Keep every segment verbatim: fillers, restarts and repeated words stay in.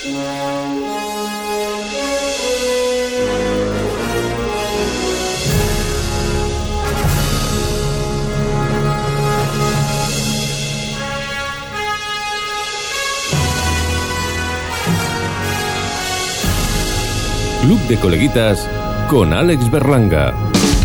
Club de Coleguitas con Alex Berlanga.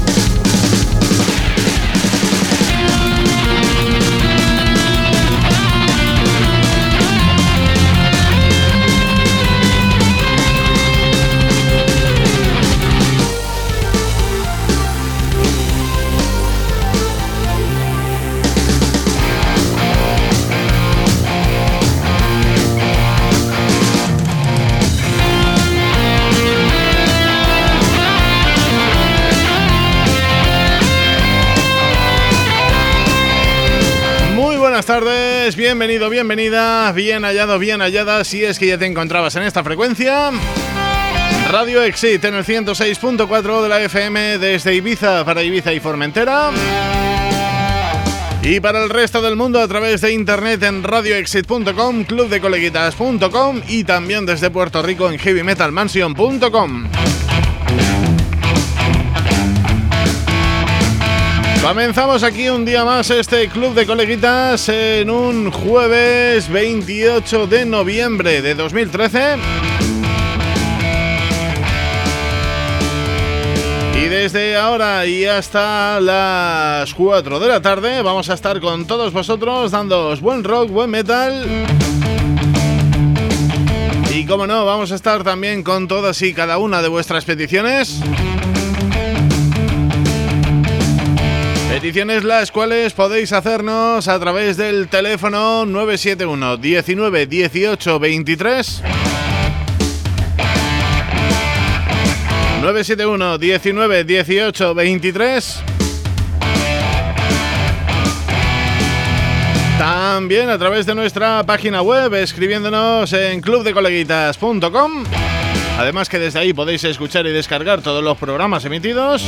Buenas tardes, bienvenido, bienvenida, bien hallado, bien hallada, si es que ya te encontrabas en esta frecuencia. Radio Exit en el ciento seis punto cuatro de la F M desde Ibiza para Ibiza y Formentera. Y para el resto del mundo a través de internet en radio exit punto com, club de coleguitas punto com y también desde Puerto Rico en heavy metal mansion punto com. Comenzamos aquí un día más este Club de Coleguitas en un jueves veintiocho de noviembre de dos mil trece. Y desde ahora y hasta las cuatro de la tarde vamos a estar con todos vosotros dándoos buen rock, buen metal. Y como no, vamos a estar también con todas y cada una de vuestras peticiones. Peticiones las cuales podéis hacernos a través del teléfono nueve siete uno, diecinueve, dieciocho, veintitrés. nueve siete uno, diecinueve, dieciocho, veintitrés. También a través de nuestra página web escribiéndonos en club de coleguitas punto com. Además que desde ahí podéis escuchar y descargar todos los programas emitidos.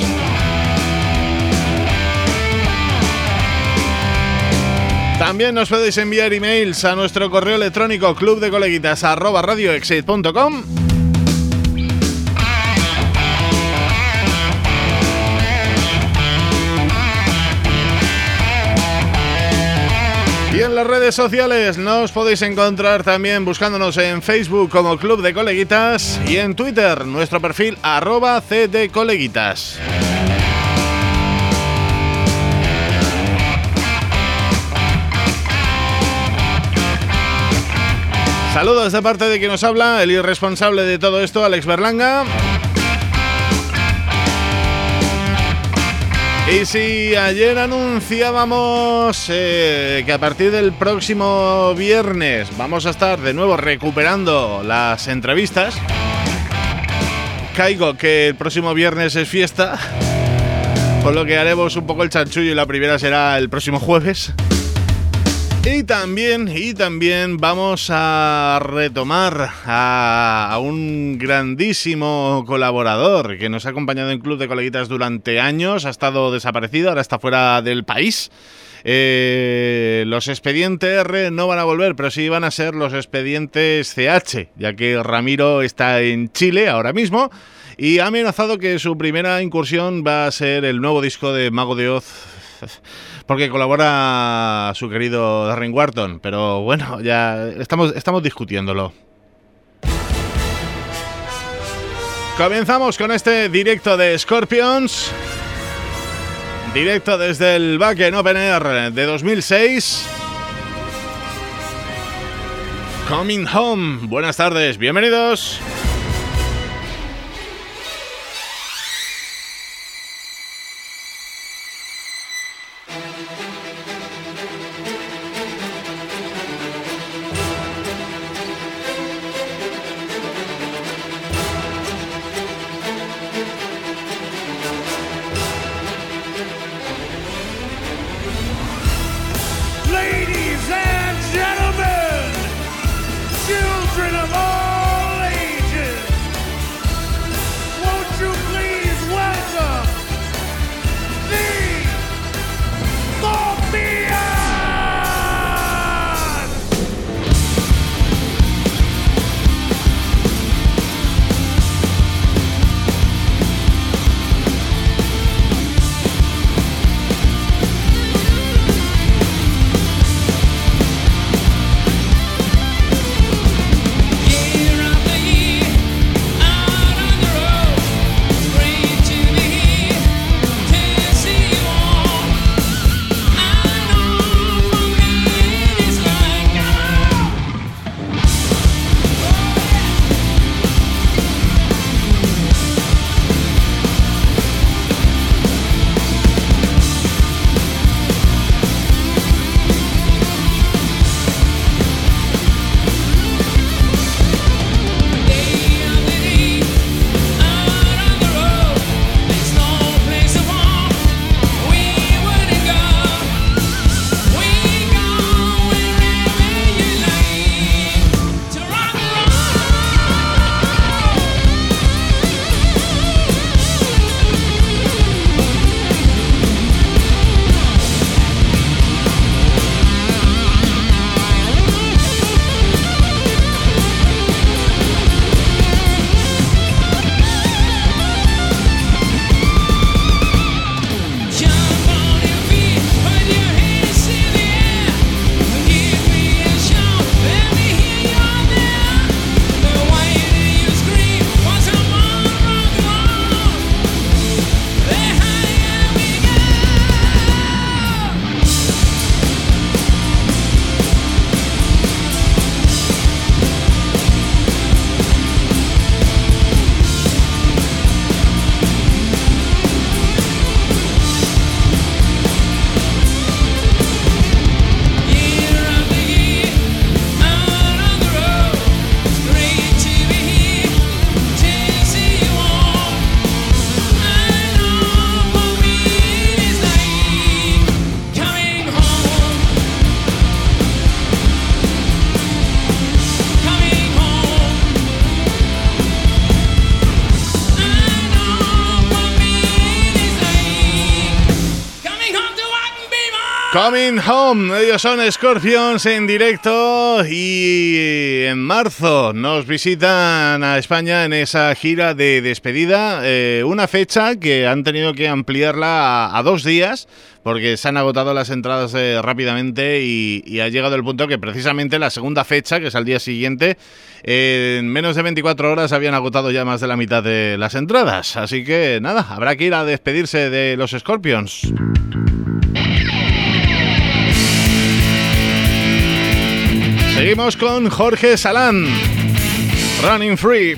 También nos podéis enviar emails a nuestro correo electrónico clubdecoleguitas arroba radioexit punto com. Y en las redes sociales nos podéis encontrar también buscándonos en Facebook como Club de Coleguitas y en Twitter nuestro perfil arroba cdcoleguitas. Saludos de parte de quien nos habla, el irresponsable de todo esto, Alex Berlanga. Y si ayer anunciábamos eh, que a partir del próximo viernes vamos a estar de nuevo recuperando las entrevistas, caigo que el próximo viernes es fiesta, por lo que haremos un poco el chanchullo y la primera será el próximo jueves. Y también, y también vamos a retomar a, a un grandísimo colaborador que nos ha acompañado en Club de Coleguitas durante años, ha estado desaparecido, ahora está fuera del país. Eh, los expedientes R no van a volver, pero sí van a ser los expedientes C H, ya que Ramiro está en Chile ahora mismo y ha amenazado que su primera incursión va a ser el nuevo disco de Mago de Oz, porque colabora su querido Darren Wharton, pero bueno, ya estamos, estamos discutiéndolo. Comenzamos con este directo de Scorpions, directo desde el Wacken Open Air de dos mil seis. Coming Home, buenas tardes, bienvenidos. Children of all ages. Coming Home, ellos son Scorpions en directo y en marzo nos visitan a España en esa gira de despedida, eh, una fecha que han tenido que ampliarla a, a dos días porque se han agotado las entradas eh, rápidamente y, y ha llegado el punto que precisamente la segunda fecha, que es al día siguiente, eh, en menos de veinticuatro horas habían agotado ya más de la mitad de las entradas, así que nada, habrá que ir a despedirse de los Scorpions. Seguimos con Jorge Salán, Running Free.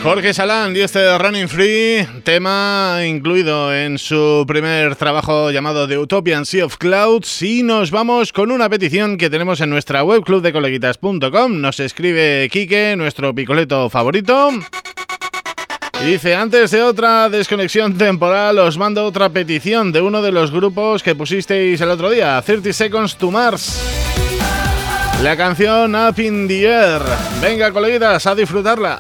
Jorge Salán y este Running Free, tema incluido en su primer trabajo llamado The Utopian Sea of Clouds. Y nos vamos con una petición que tenemos en nuestra web club de coleguitas punto com. Nos escribe Quique, nuestro picoleto favorito, y dice: antes de otra desconexión temporal os mando otra petición de uno de los grupos que pusisteis el otro día, thirty seconds to Mars. La canción Up in the Air. Venga, coleguitas, a disfrutarla.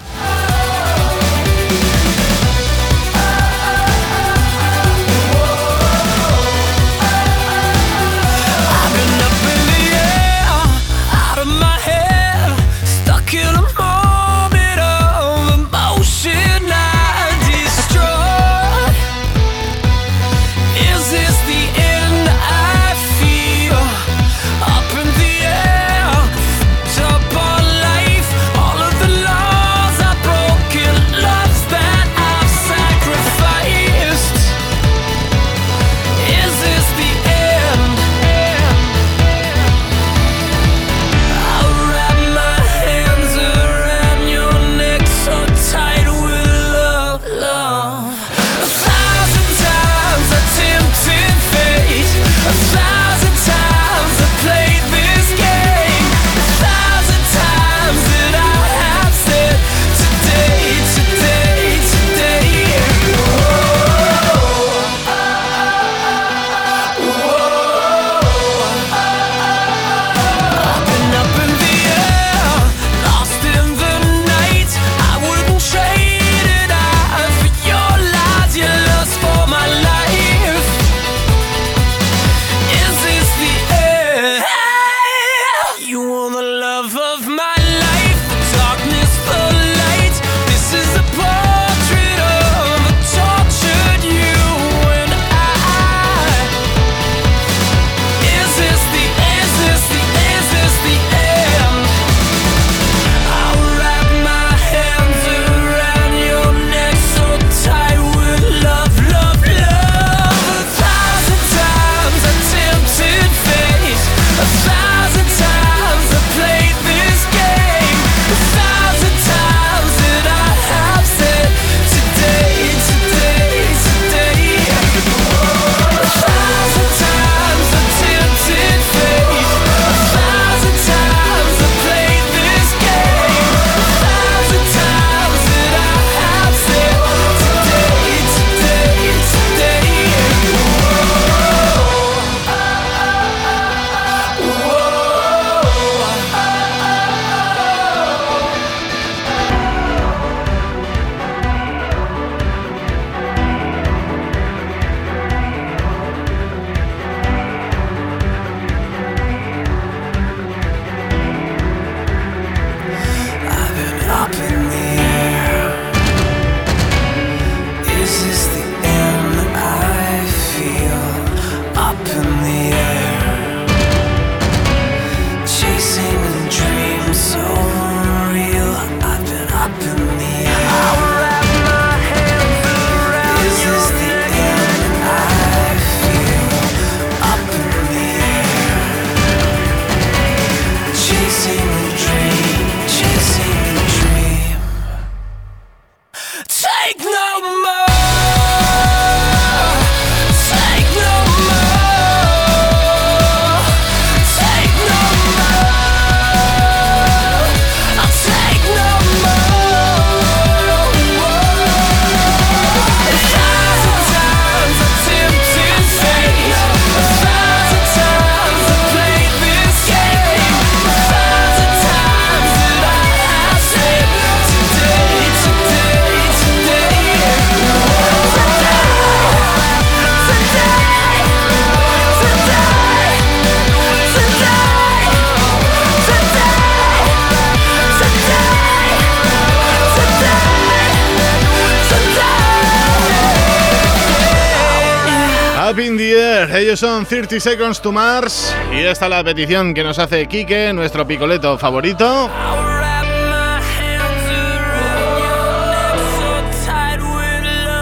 Up in the Air, ellos son thirty seconds to Mars y esta es la petición que nos hace Quique, nuestro picoleto favorito. Y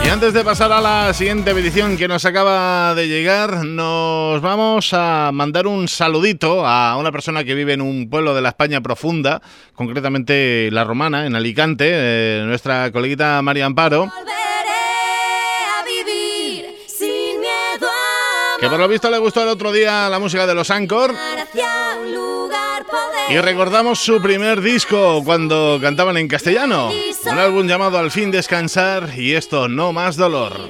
Y antes de pasar a la siguiente petición que nos acaba de llegar, nos vamos a mandar un saludito a una persona que vive en un pueblo de la España profunda, concretamente La Romana, en Alicante, eh, nuestra coleguita María Amparo. Que por lo visto le gustó el otro día la música de los Anchor. Y recordamos su primer disco cuando cantaban en castellano. Un álbum llamado Al fin descansar y esto, No más dolor.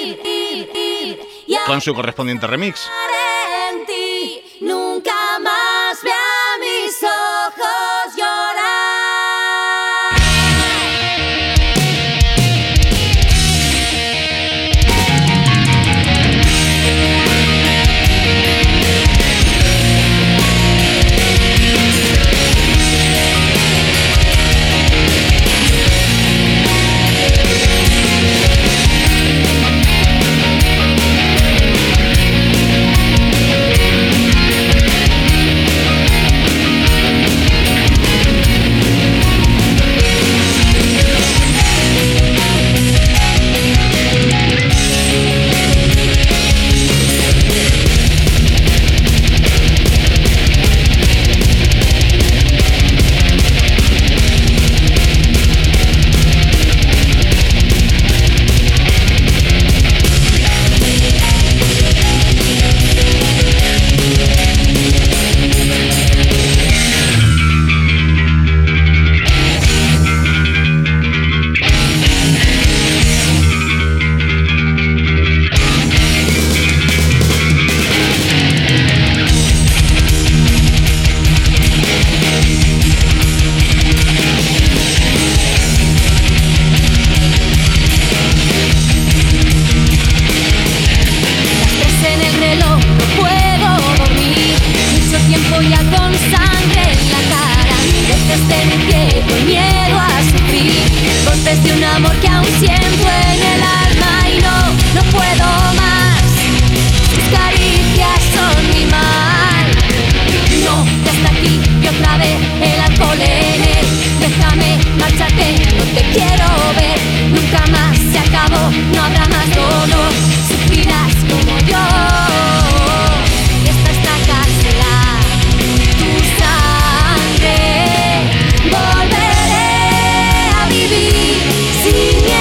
Con su correspondiente remix. Nunca más vea mis ojos llorar. Sin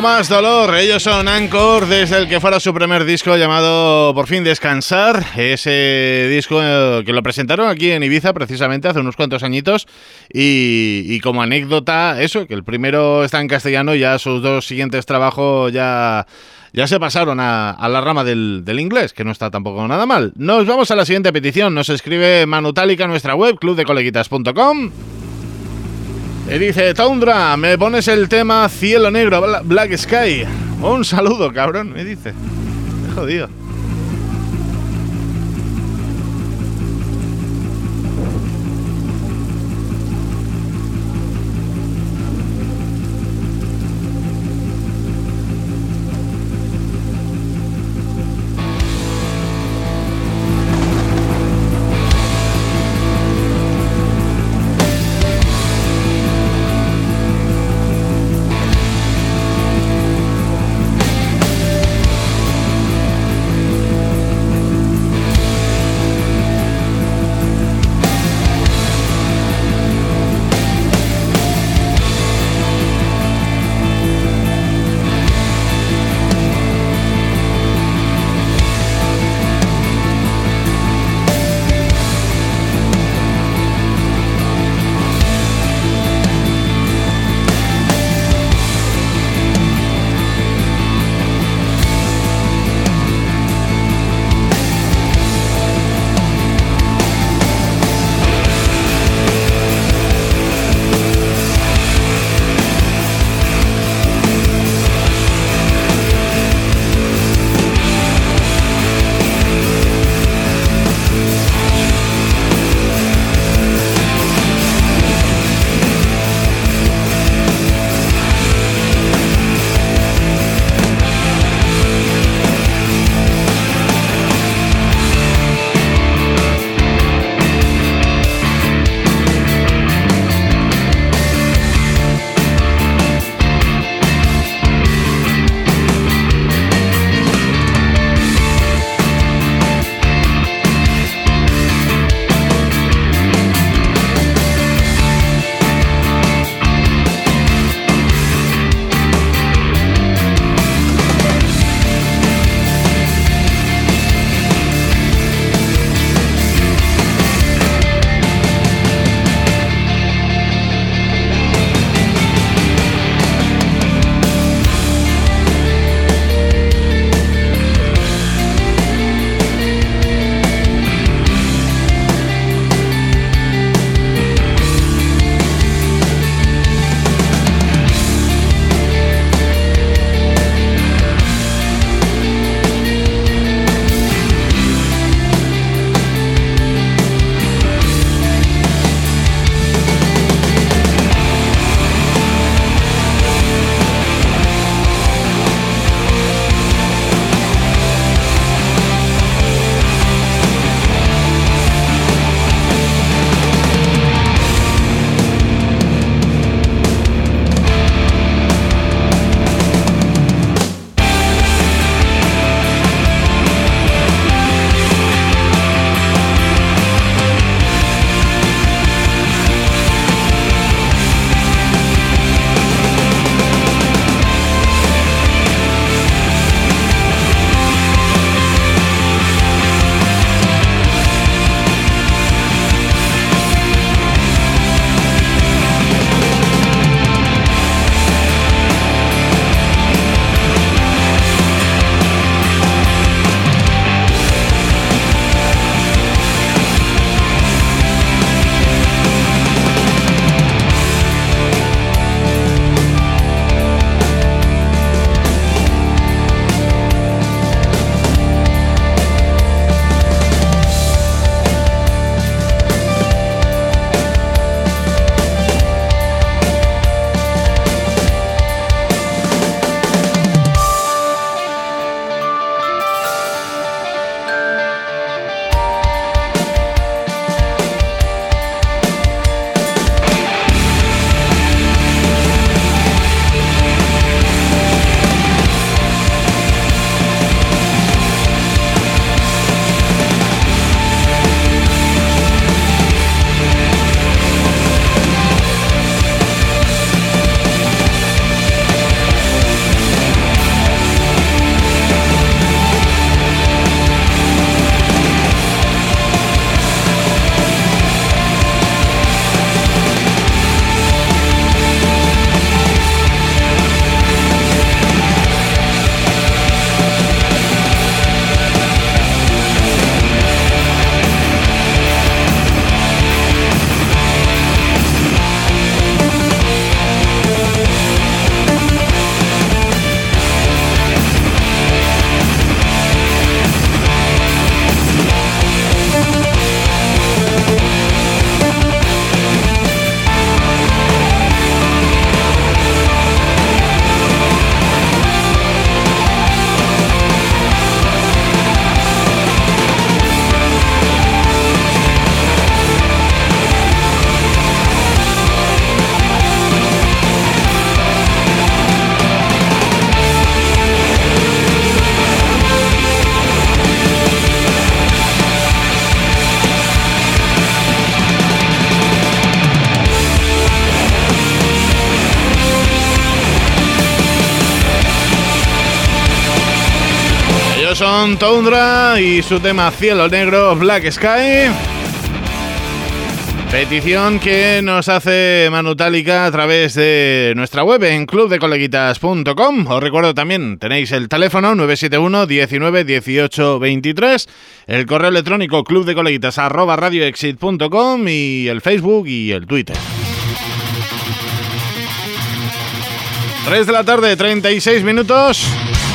más dolor. Ellos son Anchor, desde el que fuera su primer disco llamado Por fin Descansar. Ese disco que lo presentaron aquí en Ibiza precisamente hace unos cuantos añitos. Y, y como anécdota, eso, que el primero está en castellano, ya sus dos siguientes trabajos ya... Ya se pasaron a, a la rama del, del inglés, que no está tampoco nada mal. Nos vamos a la siguiente petición. Nos escribe Manutálica a nuestra web, club de coleguitas punto com. Y dice, Tundra, me pones el tema Cielo Negro, Black Sky. Un saludo, cabrón, me dice. Jodido. son Tundra y su tema Cielo Negro, Black Sky. Petición que nos hace Manu Tálica a través de nuestra web en club de coleguitas punto com. Os recuerdo también, tenéis el teléfono nueve siete uno, diecinueve, dieciocho, veintitrés, el correo electrónico clubdecoleguitas arroba radioexit punto com y el Facebook y el Twitter. tres de la tarde, treinta y seis minutos.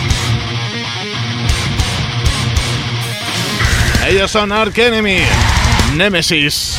Ellos son Arch Enemy, Nemesis.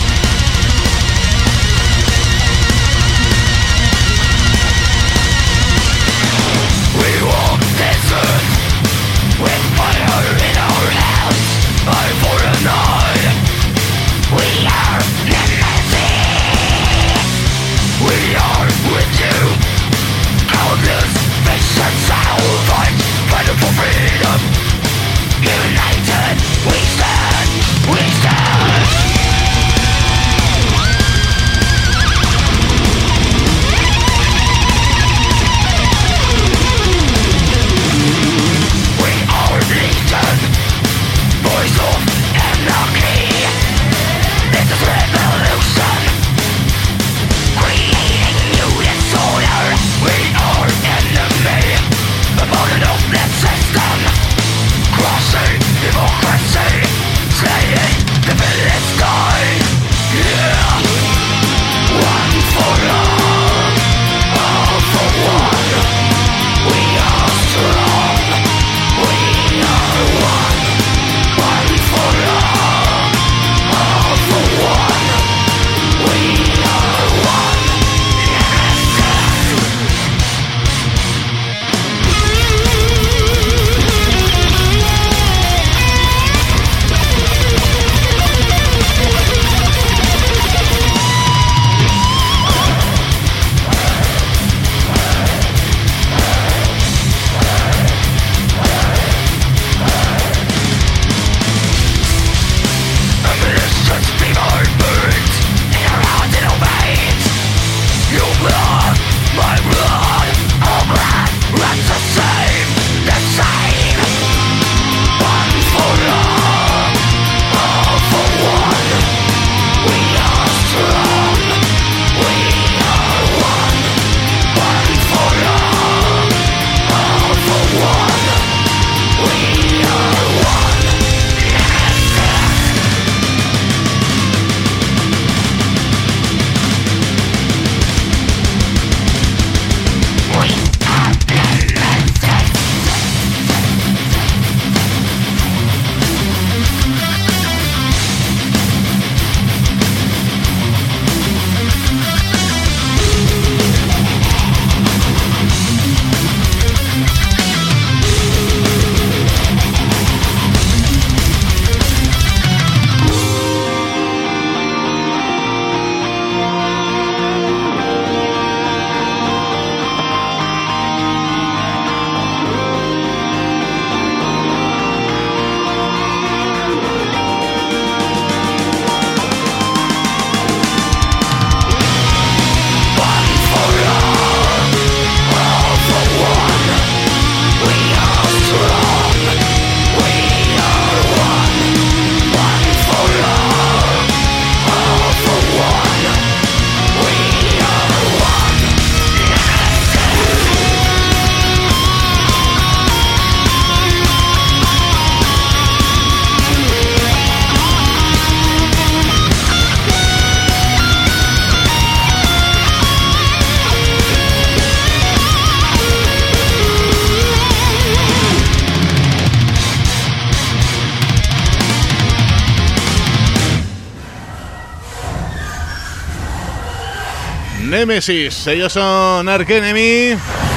Nemesis, ellos son Arch Enemy.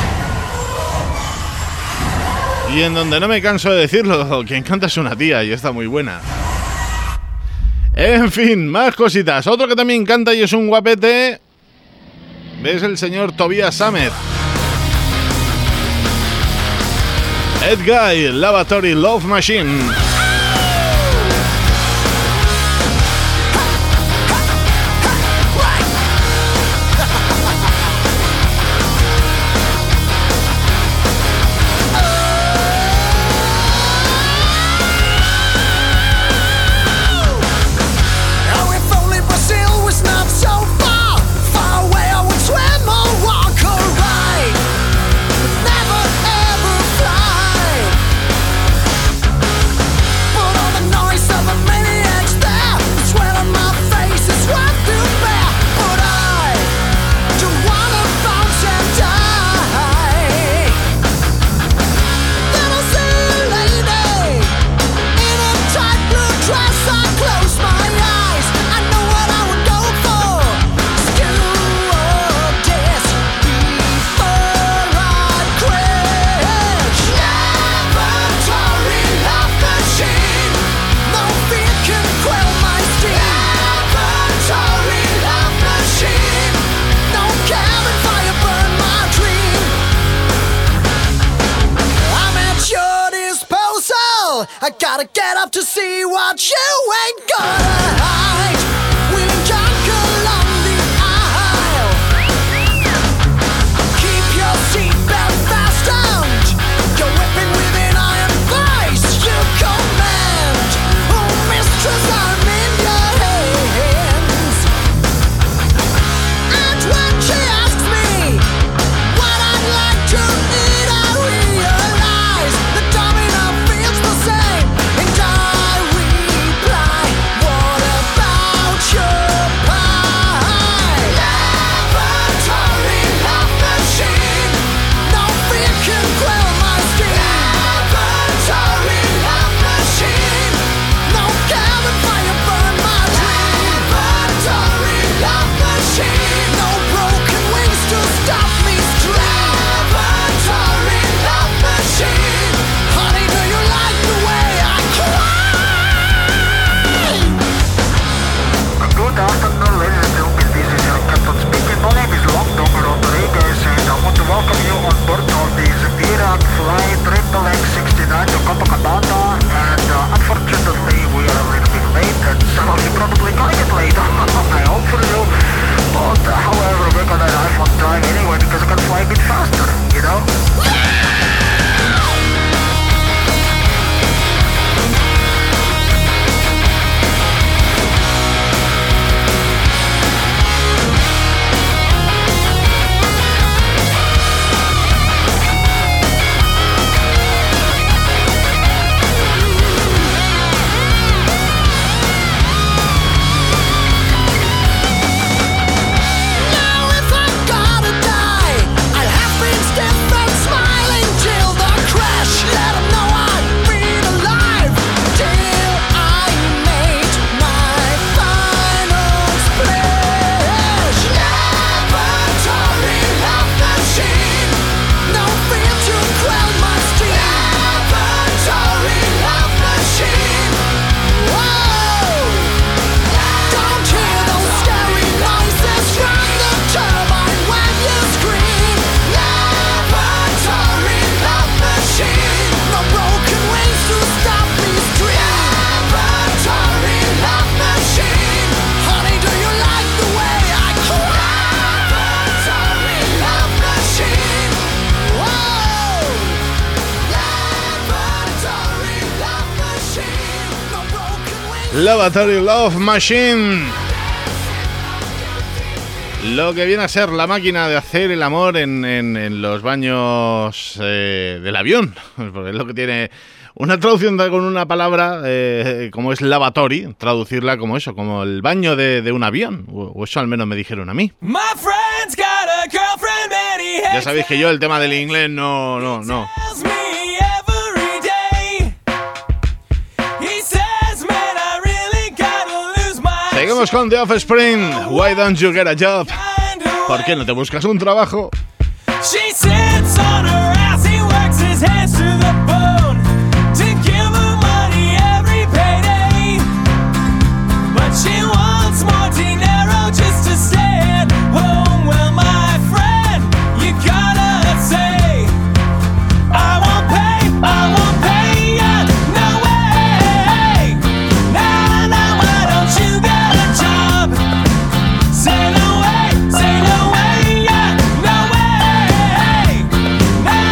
Y en donde no me canso de decirlo, quien canta es una tía y está muy buena. En fin, más cositas. Otro que también canta y es un guapete es el señor Tobias Sammet. Ed Guy, Lavatory Love Machine. gotta get up to see what you ain't gonna hide. Willing jungle along the aisle. Keep your seatbelt fastened. You're whipping with an iron vice. You command. Oh, mistress, I'm in your hands. And when she asks me what I'd like to eat, I realize the domino feels the same. And I reply, what about your pie? Laboratory love machine. No fear can quell my steam. Laboratory love machine. No cabin fire burn my dream. Laboratory love machine. No broken wings to stop me stream. Laboratory love machine. Honey, do you like the way I cry? Good afternoon, ladies and gentlemen. This is your captain speaking. My name is Longdong Rodriguez, and I want to welcome you on board of this Virat flight triple X sixty-nine to Copacabana. And uh, unfortunately, we are a little bit late, and some of you probably gonna get late. I hope for you. But uh, however, we're gonna arrive on time anyway because I can fly a bit faster, you know? Now if I gotta die, I'll have been stiff and smiling till the crash. Let 'em know I've been alive till I made my final splash. Laboratory love machine. No fear to quell my steam. Laboratory love machine. Whoa! Don't hear those scary noises from the turbine when you scream. Laboratory love machine. No broken wings to stop me stream. Laboratory love machine. Honey, do you like the way I cry? Laboratory love machine. Whoa! Laboratory love machine. No broken wings. Laboratory Love Machine. Lo que viene a ser la máquina de hacer el amor en, en- en los baños eh, del avión. Porque es lo que tiene una traducción de- con una palabra eh, como es lavatory, traducirla como eso, como el baño de, de un avión. O, o eso al menos me dijeron a mí. My friend's got a girlfriend and he Ya hates sabéis que yo el tema del inglés no, no, no. tells me every day. He says, man, I really gotta lose my Seguimos con The Offspring. Why don't you get a job? mind away. ¿Por qué no te buscas un trabajo? She sits on her ass, he works his hands to the bone to give her money every payday. But she wants more dinero just to stay at home. Well, my friend, you gotta say, I won't pay, I won't pay ya, no way. Nah, nah, why don't you get a job? Say no way, say no way, yeah, no way. Nah,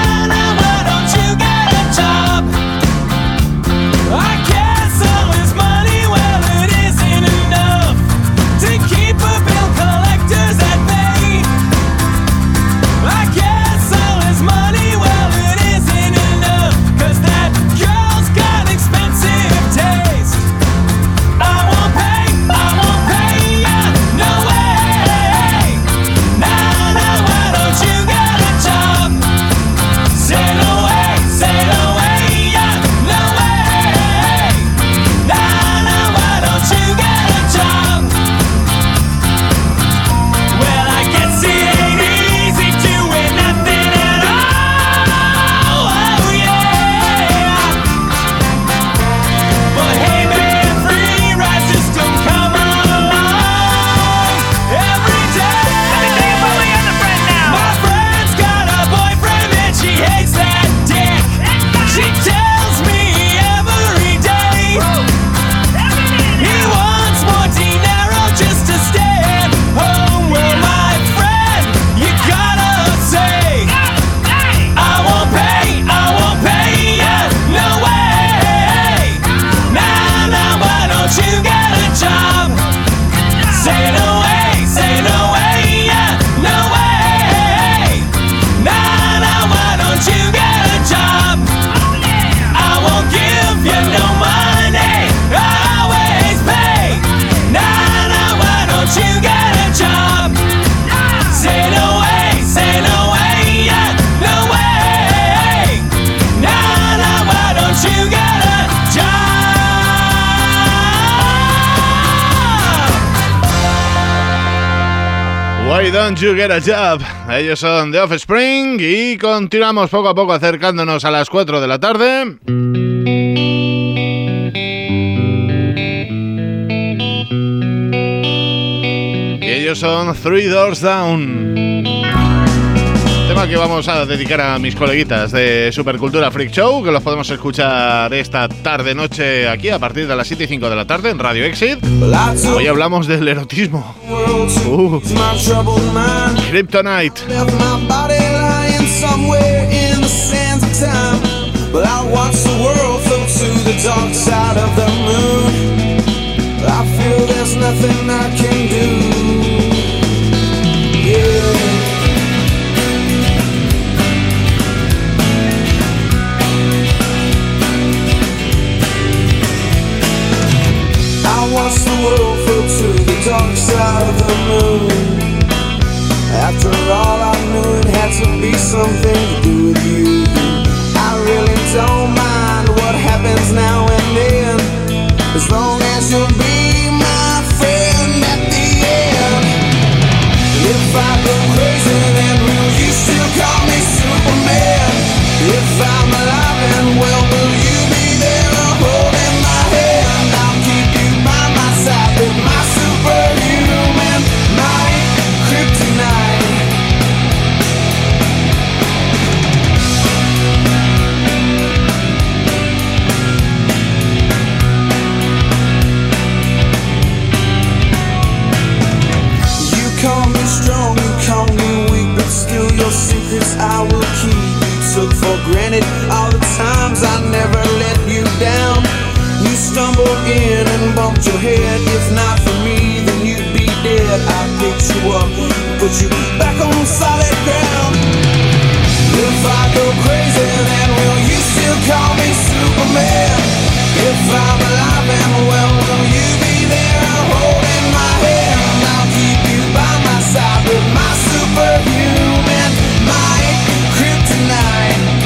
Why don't you get a job? Ellos son The Offspring y continuamos poco a poco acercándonos a las cuatro de la tarde. Y ellos son Three Doors Down. Tema que vamos a dedicar a mis coleguitas de Supercultura Freak Show, que los podemos escuchar esta tarde-noche aquí a partir de las siete y cinco de la tarde en Radio Exit. Hoy hablamos del erotismo. Uh. Kryptonite. Watch the world float to the dark side of the moon. After all, I knew it had to be something to do with you. I really don't mind what happens now and then, as long as you'll be my friend at the end. If I go crazy, then will you still call me Superman? If I'm alive and well, will you be there holding my hand? I'll keep you by my side with my superhuman, my kryptonite. You call me strong, you call me weak, but still your secrets I will keep. You took for granted all the times I never let you down. You stumbled in and bumped your head. If not for me, then you'd be dead. I picked you up, put you back on solid ground. If I go crazy, then will you still call me Superman? If I'm alive and well, will you be there holding my hand? I'll keep you by my side with my superhuman, my kryptonite.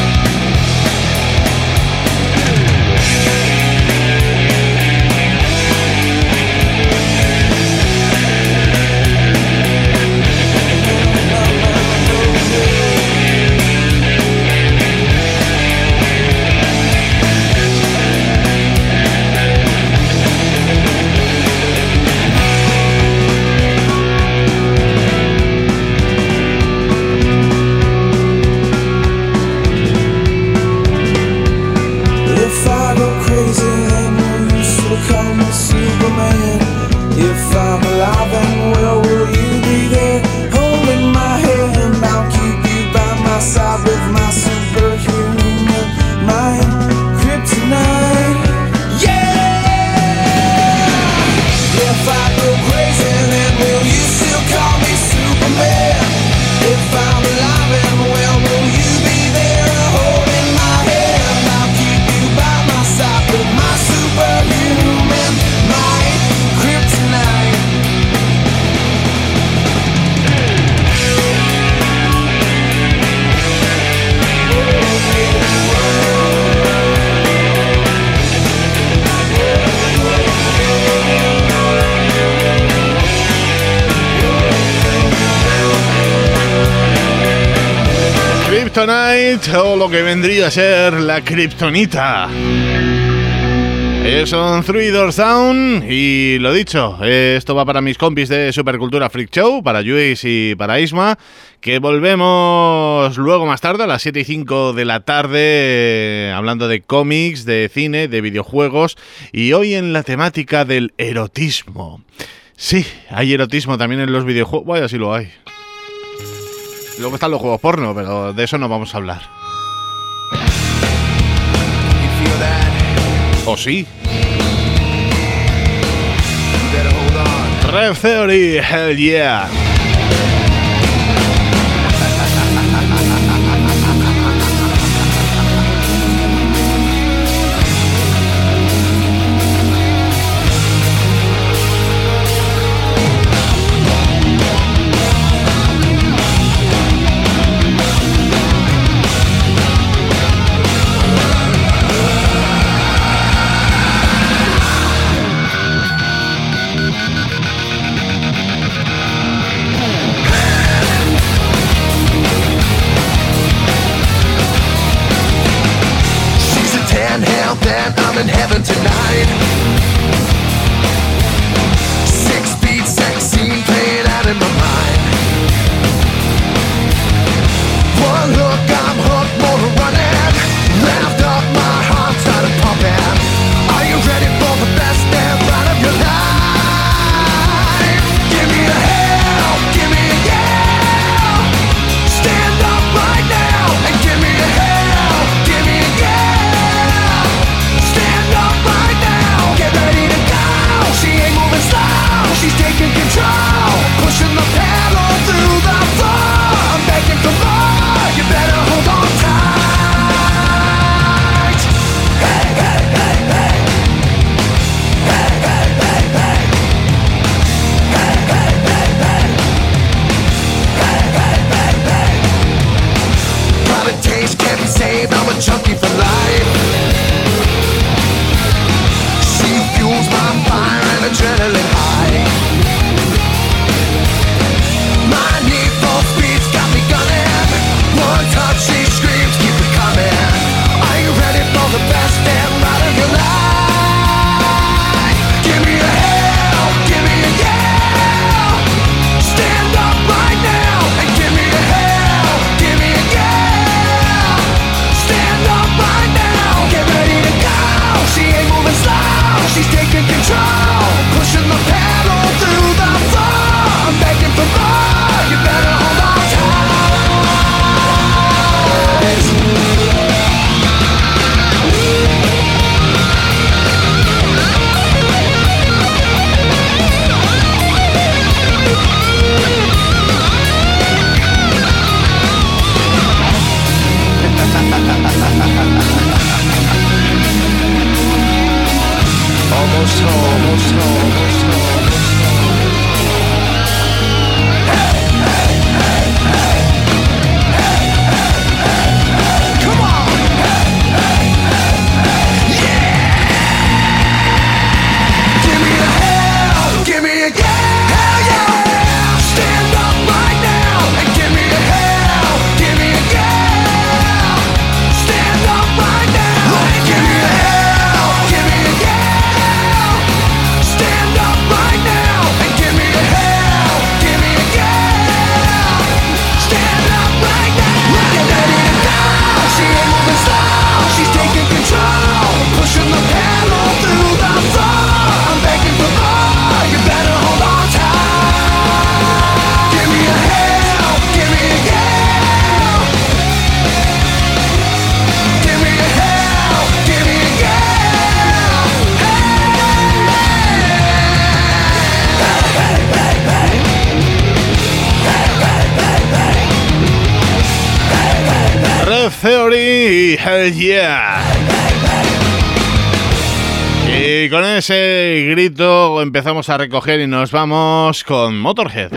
Kryptonite, o lo que vendría a ser la Kryptonita. Ellos son Three Doors Down y lo dicho, esto va para mis compis de Supercultura Freak Show, para Luis y para Isma, que volvemos luego más tarde a las siete y cinco de la tarde hablando de cómics, de cine, de videojuegos y hoy en la temática del erotismo. Sí, hay erotismo también en los videojuegos, vaya si lo hay. Luego están los juegos porno, pero de eso no vamos a hablar. ¿O sí? Rev Theory, hell yeah. Theory y Hell Yeah. Y con ese grito empezamos a recoger y nos vamos con Motorhead.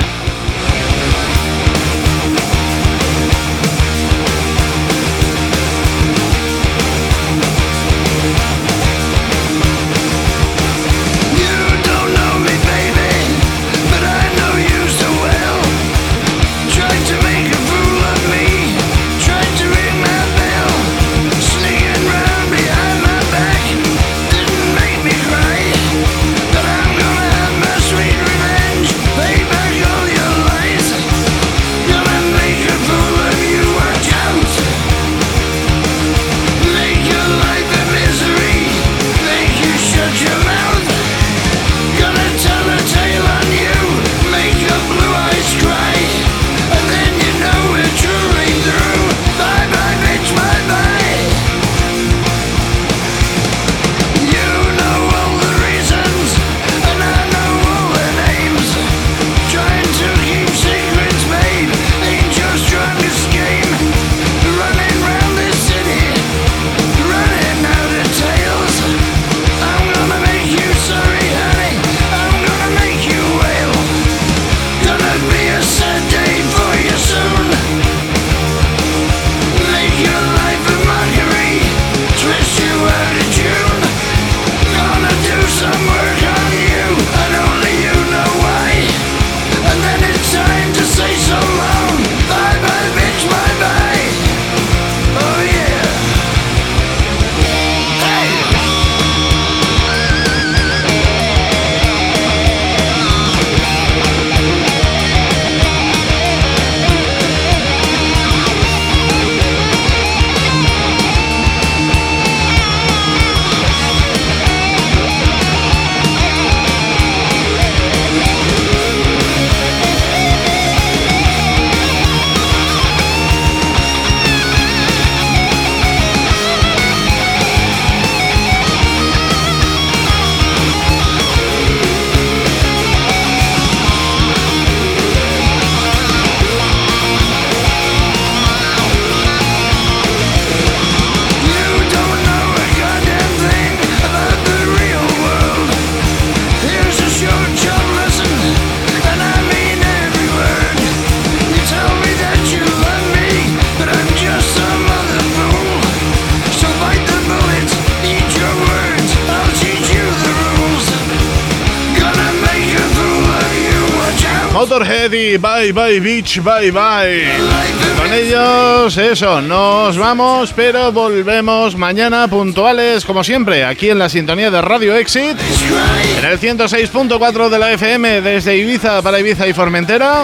Motorhead y Bye Bye Beach, Bye Bye. Con ellos, eso, nos vamos, pero volvemos mañana puntuales, como siempre, aquí en la sintonía de Radio Exit, en el ciento seis punto cuatro de la F M, desde Ibiza para Ibiza y Formentera,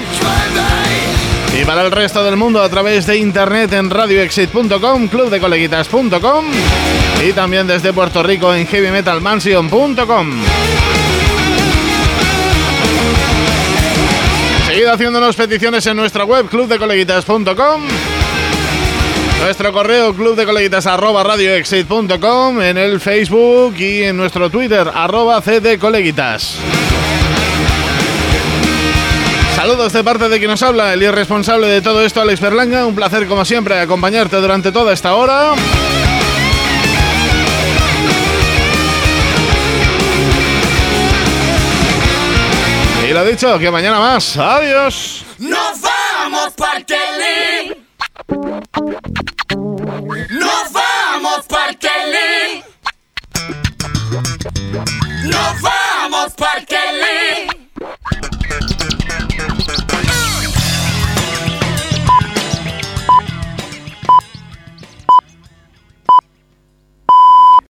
y para el resto del mundo a través de internet en radio exit punto com, club de coleguitas punto com, y también desde Puerto Rico en heavy metal mansion punto com. Seguid haciéndonos peticiones en nuestra web club de coleguitas punto com, nuestro correo club de coleguitas arroba radio exit punto com, en el Facebook y en nuestro Twitter arroba cdcoleguitas. Saludos de parte de quien nos habla, el irresponsable de todo esto, Alex Berlanga. Un placer como siempre acompañarte durante toda esta hora. Y lo dicho, que mañana más. Adiós. Nos vamos Parkelly. Nos vamos Parkelly. Nos vamos Parkelly.